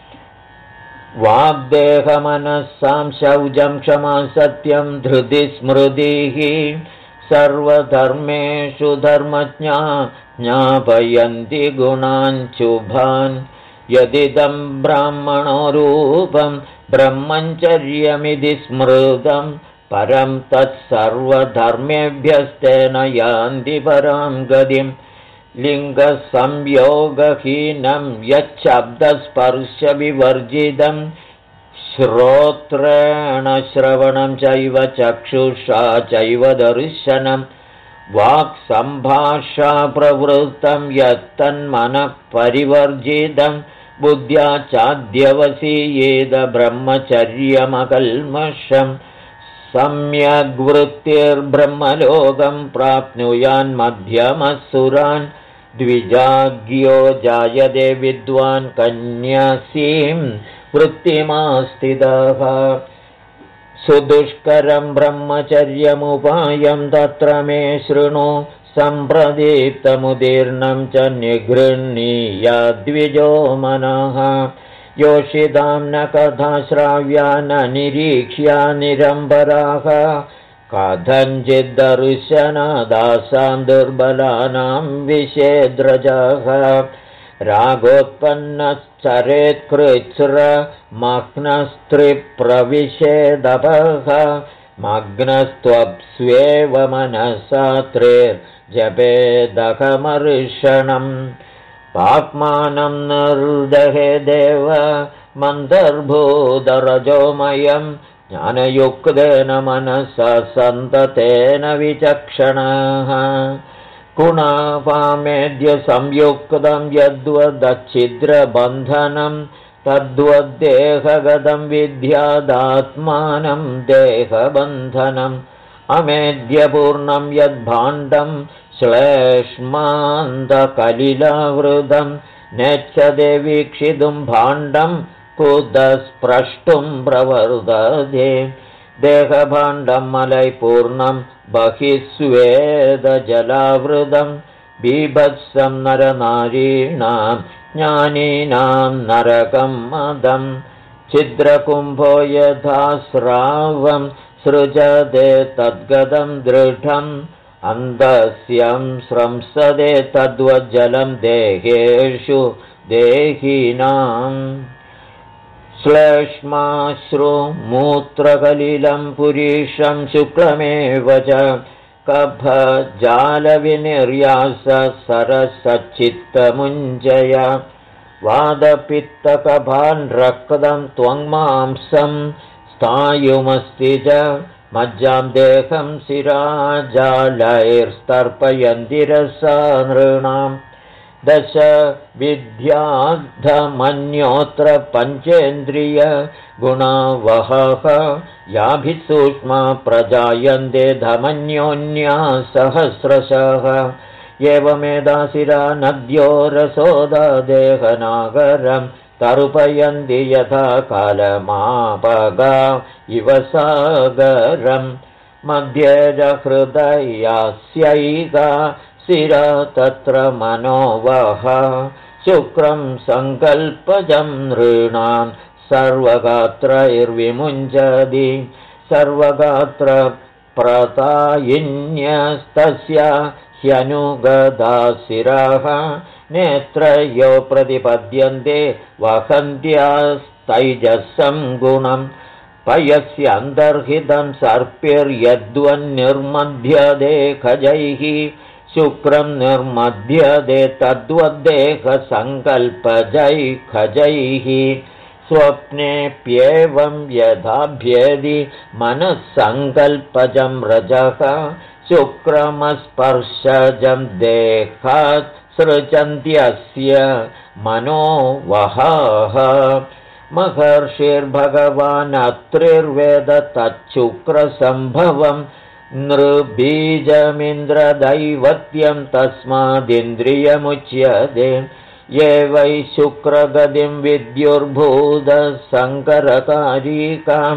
वाग्देहमनस्सां शौचं क्षमा सत्यं धृतिः स्मृतिः सर्वधर्मेषु धर्मज्ञा ज्ञापयन्ति गुणान् शुभान् यदिदं ब्राह्मणो रूपं ब्रह्मचर्यमिति स्मृतं परं तत्सर्वधर्मेभ्यस्तेन यान्ति परां गतिं लिङ्गसंयोगहीनं यच्छब्दस्पर्शविवर्जितं श्रोत्रेण श्रवणं चैव चक्षुषा चैव दर्शनं वाक्सम्भाषा प्रवृत्तं यत्तन्मनः परिवर्जितं बुद्ध्या चाद्यवसीयेद ब्रह्मचर्यमकल्मषम् सम्यग्वृत्तिर्ब्रह्मलोकं प्राप्नुयान्मध्यमसुरान् द्विजाज्ञो जायते विद्वान् कन्यासीं वृत्तिमास्थितः सुदुष्करं ब्रह्मचर्यमुपायं तत्र मे शृणु सम्प्रदीप्तमुदीर्णं च निगृह्णीयाद्विजो मनः योषितां न कथाश्राव्या न निरीक्ष्या निरम्बराः कथञ्चिद्दर्शनादासां दुर्बलानां विषेद्रजाः रागोत्पन्नश्चरेत्कृच्छ्रमग्नस्त्रिप्रविशेदपः मग्नस्त्वप्स्वेव मनसात्रेर्जपेदकमर्षणम् पाप्मानं निर्दहे देव मन्तर्भूतरजोमयं ज्ञानयुक्तेन मनसा सन्ततेन विचक्षणाः गुणापामेद्य संयुक्तं यद्वदच्छिद्रबन्धनं तद्वद्देहगतं विद्यादात्मानं देहबन्धनम् अमेद्यपूर्णं यद्भाण्डं श्लेष्मान्तकलिलावृतं नेच्छते वीक्षितुं भाण्डं कुतस्प्रष्टुं प्रवर्तते देहभाण्डं मलैपूर्णं बहिः स्वेदजलावृतं बीभत्सं नरनारीणां ज्ञानीनां नरकं मदं छिद्रकुम्भो यथा स्रावं सृजते तद्गतं दृढम् अन्धस्यं स्रंसते तद्वज्जलं देहेषु देहिनाम् श्लेष्माश्रुमूत्रकलिलं पुरीशं शुक्लमेव च कफजालविनिर्यास सरसच्चित्तमुञ्जय वादपित्तकफान् रक्तं त्वङ्मांसं स्थायुमस्ति च मज्जां देहं शिराजालैर्स्तर्पयन्ति रसा नृणाम् दश विद्याद्धमन्योत्र पञ्चेन्द्रिय गुणावहः याभिः सूक्ष्मा प्रजायन्ते धमन्योन्या सहस्रशः एवमेदाशिरा नद्यो रसोदा देहनागरं तरुपयन्ति यथा कालमापगा इव सागरं मध्ये च हृदयास्यैका शिरा तत्र मनोवह शुक्रं सङ्कल्पजं नृणां सर्वगात्रैर्विमुञ्चति सर्वगात्र प्रतायिन्यस्तस्य ह्यनुगदा शिराः नेत्रयो प्रतिपद्यन्ते वहन्त्यास्तैजसं गुणं पयस्यान्तर्हितं सर्पिर्यद्वन्निर्मध्यदे खजैः शुक्रं निर्मध्यदे तद्वद्देहसङ्कल्पजैखजैः स्वप्नेऽप्येवं यथाभ्येदि मनःसङ्कल्पजं रजः शुक्रमस्पर्शजं देहात् सृजन्त्यस्य मनोवहाः महर्षिर्भगवान् अत्रिर्वेद तच्छुक्रसम्भवम् नृबीजमिन्द्रदैवत्यं तस्मादिन्द्रियमुच्यते ये वै शुक्रगतिं विद्युर्भूतसङ्करकारीकां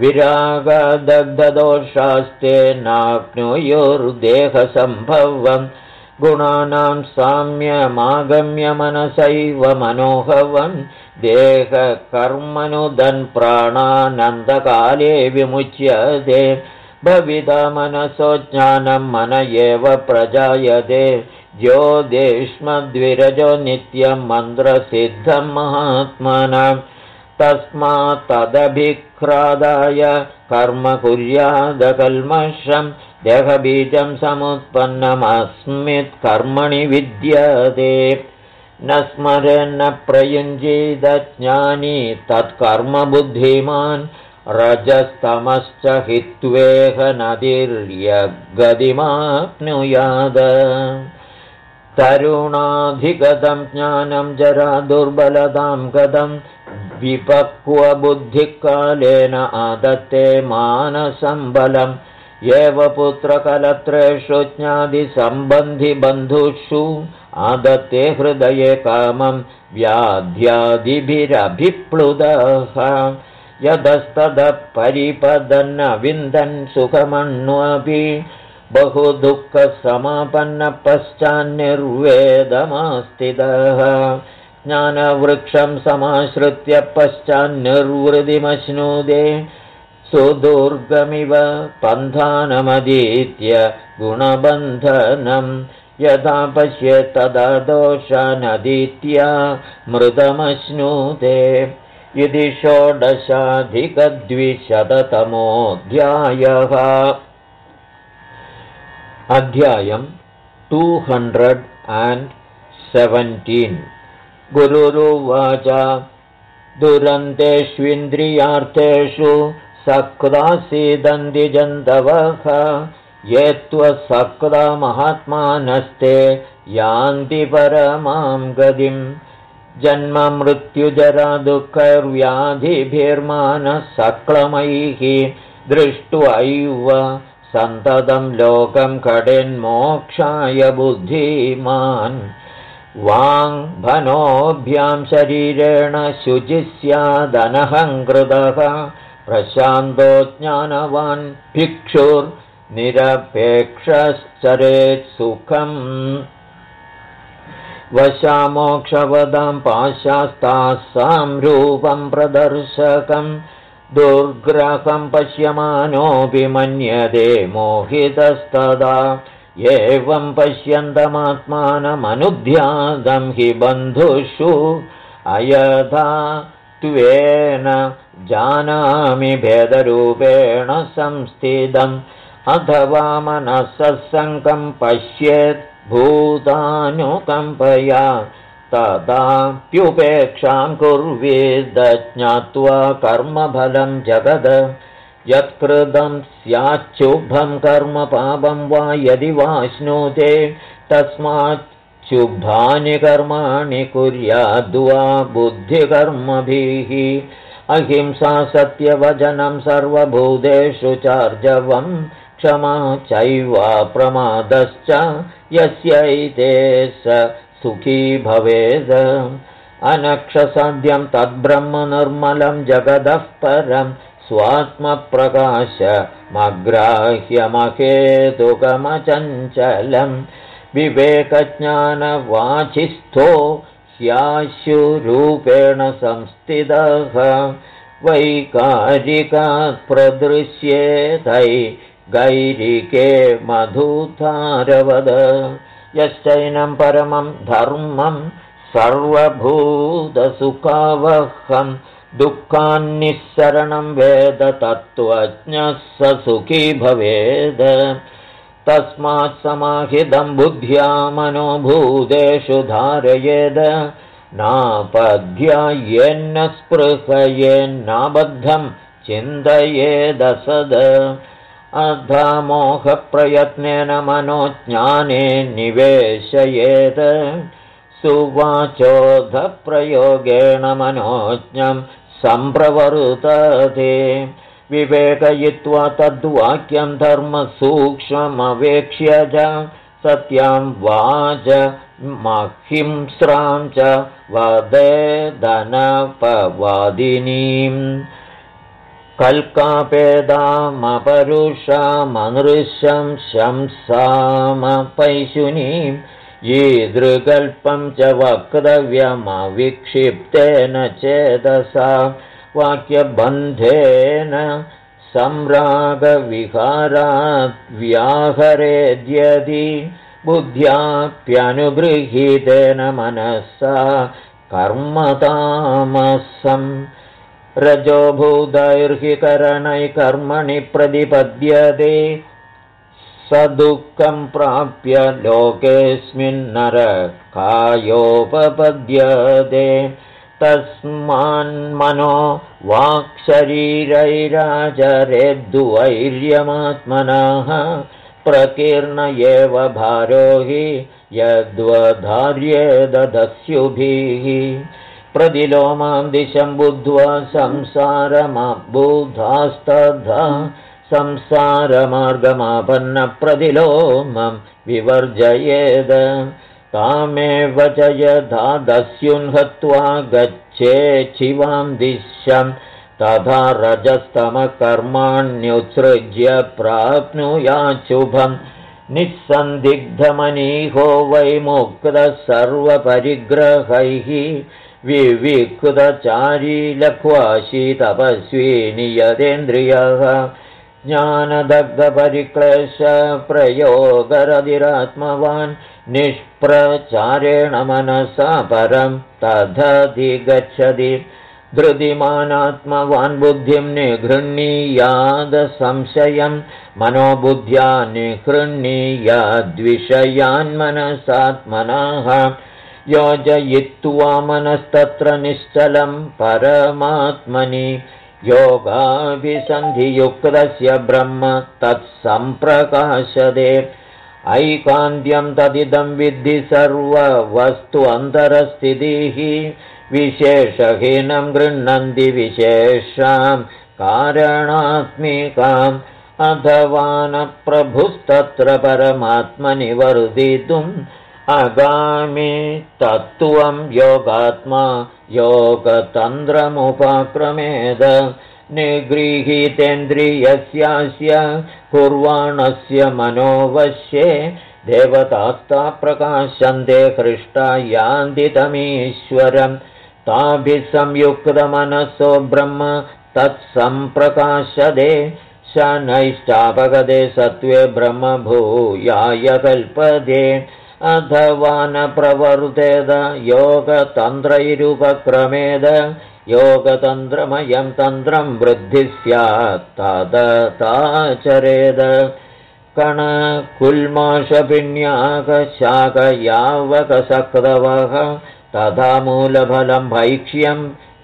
विरागदग्धदोषास्ते नाप्नुयुर्देहसम्भवम् गुणानां साम्यमागम्य मनसैव मनोहवं देहकर्मनुदन् प्राणानन्दकाले विमुच्यते भविता मनसो ज्ञानं मन एव प्रजायते ज्योतिष्मद्विरजो नित्यं मन्त्रसिद्धं महात्मनां तस्मात् तदभिक्रादाय कर्म कुर्यादकल्मषं देहबीजं समुत्पन्नमस्मित्कर्मणि विद्यते न स्मरन्न प्रयुञ्जीदज्ञानी तत्कर्म बुद्धिमान् रजस्तमश्च हित्वेह नदीर्यगतिमाप्नुयाद तरुणाधिगतं ज्ञानं जरा दुर्बलतां गतं विपक्वबुद्धिकालेन आदत्ते मानसं एव पुत्रकलत्रेषु ज्ञातिसम्बन्धिबन्धुषु आदत्ते हृदये कामं व्याध्यादिभिरभिप्लुदः यदस्ततः परिपदन्न विन्दन् सुखमन्वपि बहुदुःखसमापन्नपश्चान्निर्वेदमास्थितः ज्ञानवृक्षं समाश्रित्य पश्चान्निर्वृतिमश्नुते सुदुर्गमिव पन्थानमधीत्य गुणबन्धनं यथा पश्येत् तदा दोषानधीत्य मृतमश्नुते इति 16धिकद्विशततमोऽध्यायः। अध्यायं 217 गुरुरुवाच दुरन्तेष्विन्द्रियार्थेषु सक्तासीदन्ति जन्तवः ये त्वसक्ता महात्मानस्ते यान्ति परमां गतिं जन्ममृत्युजरा दुःखैर्व्याधिभिर्मानः सक्लमैः दृष्ट्वैव सन्ततं लोकं कडेन्मोक्षाय बुद्धिमान् वाङ्भनोभ्यां शरीरेण शुचिः स्यादनहङ्कृतः प्रशान्तो ज्ञानवान् भिक्षुर्निरपेक्षश्चरेत् सुखम् वशामोक्षवदां पाशास्तासां रूपं प्रदर्शकं दुर्ग्रहं पश्यमानोऽपि मन्यते मोहितस्तदा एवं पश्यन्तमात्मानमनुध्यातं हि बन्धुषु अयथा त्वेन जानामि भेदरूपेण संस्थितम् अथवा मनसः सङ्कं पश्येत् भूतानुकम्पया तदाप्युपेक्षां कुर्वेद ज्ञात्वा कर्मफलं जगद यत्कृतं स्याच्छुभं कर्म पापं वा यदि वाश्नुते तस्मात् शुभानि कर्माणि कुर्याद्वा बुद्धिकर्मभिः अहिंसा सत्यवचनं सर्वभूतेषु चार्जवं क्षमा चैव प्रमादश्च यस्यैते स सुखी भवेद अनक्षसाध्यं तद्ब्रह्म निर्मलं जगदः परं स्वात्मप्रकाशमग्राह्यमहेतुकमचञ्चलं विवेकज्ञानवाचिस्थो ह्याशुरूपेण संस्थितः वैकारिकात् प्रदृश्येतै गैरिके मधुतारवद यश्चैनं परमं धर्मं सर्वभूतसुखावहं दुःखान्निस्सरणं वेद तत्त्वज्ञः स सुखी भवेद तस्मात् समाहितं बुद्ध्या मनोभूतेषु धारयेद नापध्यायेन्न स्पृहयेन्नाबद्धं चिन्तयेदसद अधमोहप्रयत्नेन मनोज्ञाने निवेशयेत् सुवाचोधप्रयोगेण मनोज्ञं सम्प्रवर्तते विवेकयित्वा तद्वाक्यं धर्मसूक्ष्ममवेक्ष्य च सत्यां वाच महिंस्रां च वदेदनपवादिनीम् कल्कापेदामपरुषामनृशं शंसामपैशुनीं यीदृगल्पं च वक्तव्यमविक्षिप्तेन चेतसा वाक्यबन्धेन सम्रागविहारात् व्याहरेद्यदि बुद्ध्याप्यनुगृहीतेन मनसा कर्मतामसम् रजोभूतैर्हि करणैः कर्मणि प्रतिपद्यते स दुःखं प्राप्य लोकेऽस्मिन्नरकायोपपद्यते तस्मान्मनो वाक्शरीरैराचरेद्दुवैर्यमात्मनः प्रकीर्ण एव भारो हि यद्वधार्ये ददस्युभिः प्रतिलोमां दिशं बुद्ध्वा संसारमबुधास्तथा संसारमार्गमापन्नप्रतिलोमं विवर्जयेद तामेव च यथा दस्युन् हत्वा गच्छेच्छिवां दिशं तथा रजस्तमकर्माण्युत्सृज्य प्राप्नुयाच्छुभम् निस्सन्दिग्धमनीहो वै मुक्तः सर्वपरिग्रहैः विविक्तचारी लघ्वाशी तपस्वी नियतेन्द्रियः ज्ञानदग्धपरिक्लेशप्रयोगरधिरात्मवान् निष्प्रचारेण मनसा परं तदधिगच्छति धृतिमानात्मवान् बुद्धिं निगृह्णीयाद संशयं मनोबुद्ध्या निगृह्णीयाद्विषयान् मनसात्मनः योजयित्वा मनस्तत्र निश्चलं परमात्मनि योगाभिसन्धियुक्तस्य ब्रह्म तत्सम्प्रकाशते ऐकान्त्यं तदिदं विद्धि सर्ववस्तु अन्तरस्थितिः विशेषहीनं गृह्णन्ति विशेषां कारणात्मिकाम् अथवा न प्रभुस्तत्र परमात्मनि वर्धितुम् अगामि तत्त्वं योगात्मा योगतन्त्रमुपक्रमेद निगृहीतेन्द्रियस्यास्य कुर्वाणस्य मनोवश्ये देवतास्ता प्रकाशन्ते हृष्टा यान्ति तमीश्वरं ताभिः संयुक्तमनसो ब्रह्म तत्सम्प्रकाशदे शनैश्चापगदे सत्त्वे ब्रह्मभूयाय कल्पदे अथवा न प्रवर्तेद योगतन्त्रैरुपक्रमेद योगतन्त्रमयं तन्त्रं वृद्धिः स्यात् तदताचरेद कणकुल्माषपिण्याकशाकयावकसक्तवः तथा मूलफलं भैक्ष्यं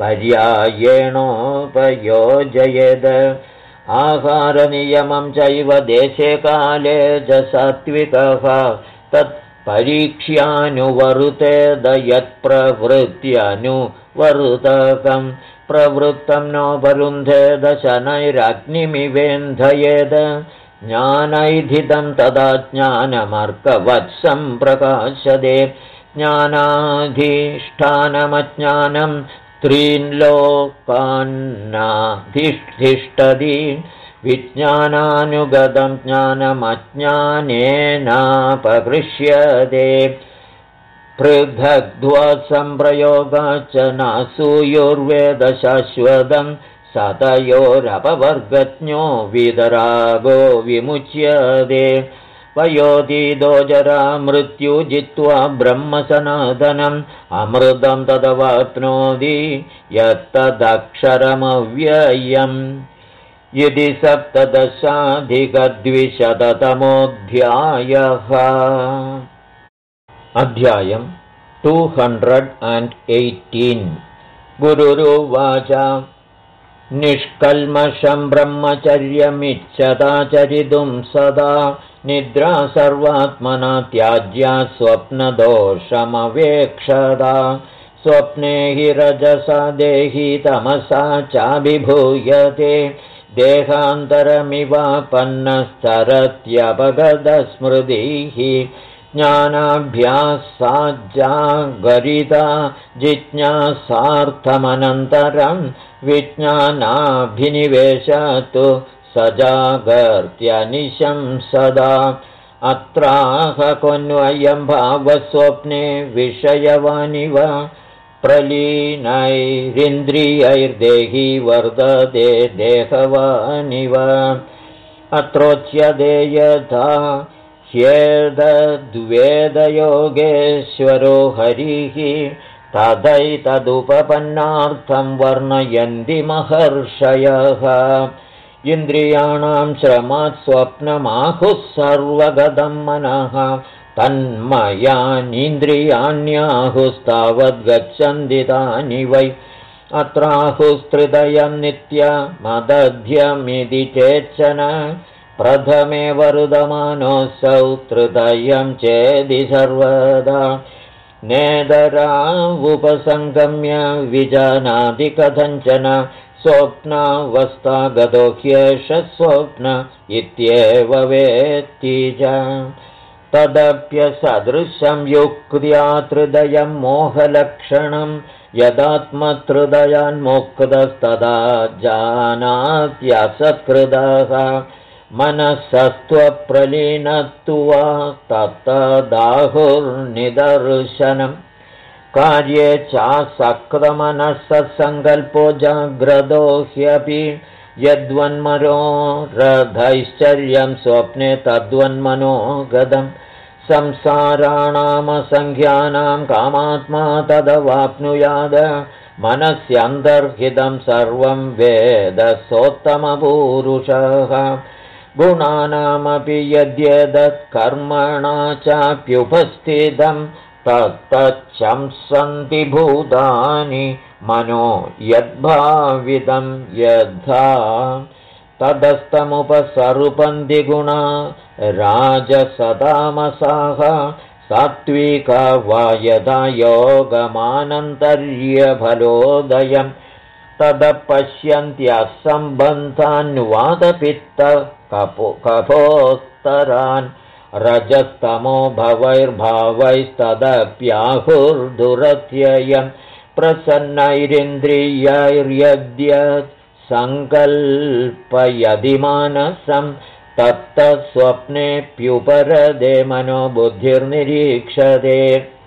पर्यायेणोपयोजयेद आहारनियमं चैव देशे काले च सात्विकः तत्परीक्ष्यानुवर्तेद यत्प्रवृत्त्यनुवर्तकं प्रवृत्तं नोपरुन्धेद शनैरग्निमिवेन्धयेद ज्ञानैधितं तदा ज्ञानमर्कवत्सं प्रकाशते ज्ञानाधिष्ठानमज्ञानं त्रीन् लोकान्नाधिष्ठति विज्ञानानुगतं ज्ञानमज्ञानेनापगृह्यते पृथग्ध्वसंप्रयोगाच्च नासूयोर्वेदशाश्वतं सतयोरपवर्गज्ञो विदरागो विमुच्यते वयोधिदो जरा मृत्यु जित्वा ब्रह्मसनातनम् अमृतं तदवाप्नोति यत्तदक्षरमव्ययम् यदि सप्तदशाधिकद्विशततमोऽध्यायः अध्यायम् 218 गुरुरुवाच निष्कल्मषं ब्रह्मचर्यमिच्छताचरितुं सदा निद्रा सर्वात्मना त्याज्या स्वप्नदोषमवेक्षदा स्वप्ने हि रजसा देहि तमसा चाभिभूयते देहान्तरमिवापन्नश्चरत्यपगतस्मृतिः ज्ञानाभ्यासाज्जागरिता जिज्ञासार्थमनन्तरं विज्ञानाभिनिवेशतु सजागर्त्यनिशं सदा अत्राह कोऽन्वयं भावस्वप्ने विषयवानिव प्रलीनैरिन्द्रियैर्देही वर्तते देहवानिव अत्रोच्यते यथा ह्येतद्वेदयोगेश्वरो हरिः तथैतदुपपन्नार्थं वर्णयन्ति महर्षयः इन्द्रियाणां श्रमात् स्वप्नमाहुः सर्वगतं मनः तन्मयानीन्द्रियाण्याहुस्तावद्गच्छन्ति तानि वै अत्राहुस्त्रिदयं नित्यमदध्यमिति चेच्चन प्रथमे वरुदमानोऽसौ त्रिदयं चेदि सर्वदा नेदरावुपसङ्गम्य विजानाति कथञ्चन स्वप्नावस्थागतो ह्येष स्वप्न इत्येव वेत्ति च तदप्यसदृशं युक्त्या त्रिदयं मोहलक्षणं यदात्मत्रिदयान्मुक्तस्तदा जानात्यसत्कृतः मनसस्त्वप्रलीनत्वा तत्तदाहुर्निदर्शनं कार्ये चासक्तमनससङ्कल्पो जाग्रतो ह्यपि यद्वन्मनोरथैश्चर्यं स्वप्ने तद्वन्मनोगतं संसाराणामसङ्ख्यानां कामात्मा तदवाप्नुयाद मनस्यन्तर्हितं सर्वं वेद सोत्तमपूरुषः गुणानामपि यद्यदत्कर्मणा चाप्युपस्थितं तत्तच्छंसन्ति भूतानि मनो यद्भावितं यद्धा तदस्तमुपसर्पन्ति गुणा राजसतामसाः सात्विका वा यथा योगमानन्तर्यफलोदयं तदपश्यन्त्यसम्बन्धान्वादपित्तकपोत्तरान् रजस्तमो भवैर्भावैस्तदप्याहुर्दुरत्ययं प्रसन्नैरिन्द्रियैर्यद्यत् सङ्कल्पयदि मानसं तत्तत्स्वप्नेऽप्युपरदे मनो बुद्धिर्निरीक्षते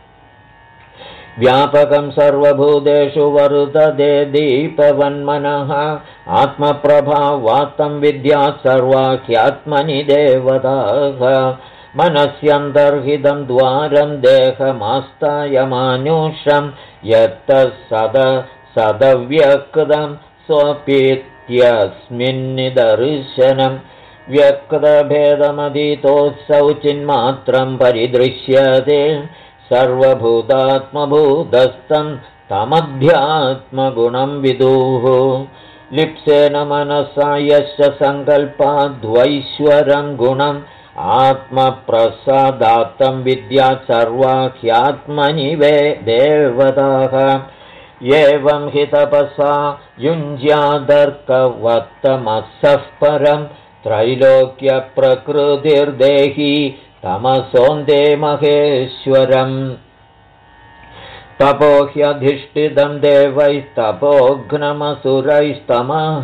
व्यापकं सर्वभूतेषु वर्तते दीपवन्मनः आत्मप्रभावात्तं विद्यात् सर्वाख्यात्मनि देवताः मनस्यन्तर्हितं द्वारं देहमास्तायमानुषं यत्तत्सदव्यक्तं स्वपीत्यस्मिन्निदर्शनं व्यक्तभेदमधीतोऽसौ चिन्मात्रं परिदृश्यते सर्वभूतात्मभूतस्थं तमध्यात्मगुणं विदुः लिप्सेन मनसा यस्य सङ्कल्पाद्वैश्वरं गुणम् आत्मप्रसादात्तं विद्यात् सर्वाख्यात्मनि वे देवताः एवं हि तपसा युञ्ज्यादर्कवत्तमसः परं त्रैलोक्यप्रकृतिर्देही तमसोऽन्ते महेश्वरम् तपो ह्यधिष्ठितं देवैस्तपोघ्नमसुरैस्तमः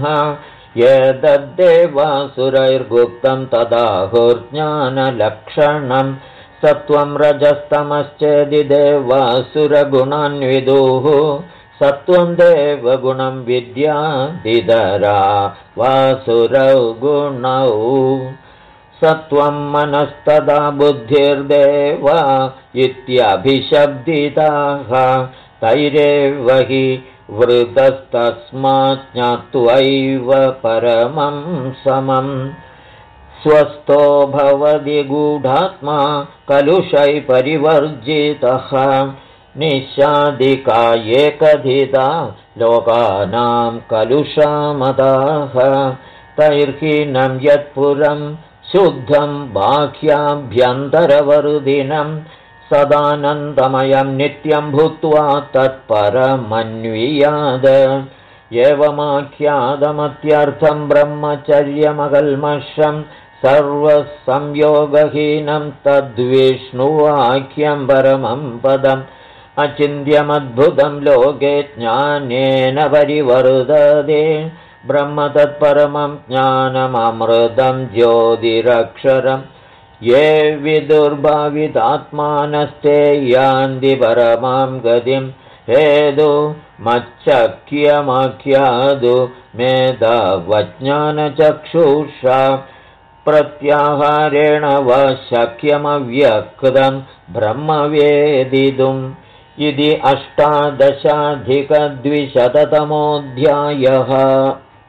एतद्देवासुरैर्गुप्तं तदाहुर्ज्ञानलक्षणं सत्त्वं रजस्तमश्चेदि देवासुरगुणान्विदुः सत्त्वं देवगुणं विद्यादिदरा वासुरौ गुणौ सत्त्वं मनस्तदा बुद्धिर्देव इत्यभिशब्दिताः तैरेव हि वृतस्तस्मात् ज्ञात्वैव परमं समं स्वस्थो भवति गूढात्मा कलुषै परिवर्जितः निशादिका एकधिता लोकानां कलुषामदाः तैर्हीनं यत्पुरं शुद्धं बाह्याभ्यन्तरवर्धिनं सदानन्दमयं नित्यं भूत्वा तत्परमन्वियाद एवमाख्यातमत्यर्थं ब्रह्मचर्यमकल्मषं सर्वसंयोगहीनं तद्विष्णुवाक्यं परमं पदम् अचिन्त्यमद्भुतं लोके ज्ञानेन परिवर्तते ब्रह्म तत्परमं ज्ञानममृतं ज्योतिरक्षरम् ये विदुर्भावितात्मानस्ते यान्ति परमां गतिं हेदु मच्चक्यमाख्यादु मेधावज्ञानचक्षुषा प्रत्याहारेण वा शक्यमव्यक्तं ब्रह्मवेदितुम् इति 18अधिकद्विशततमोऽध्यायः।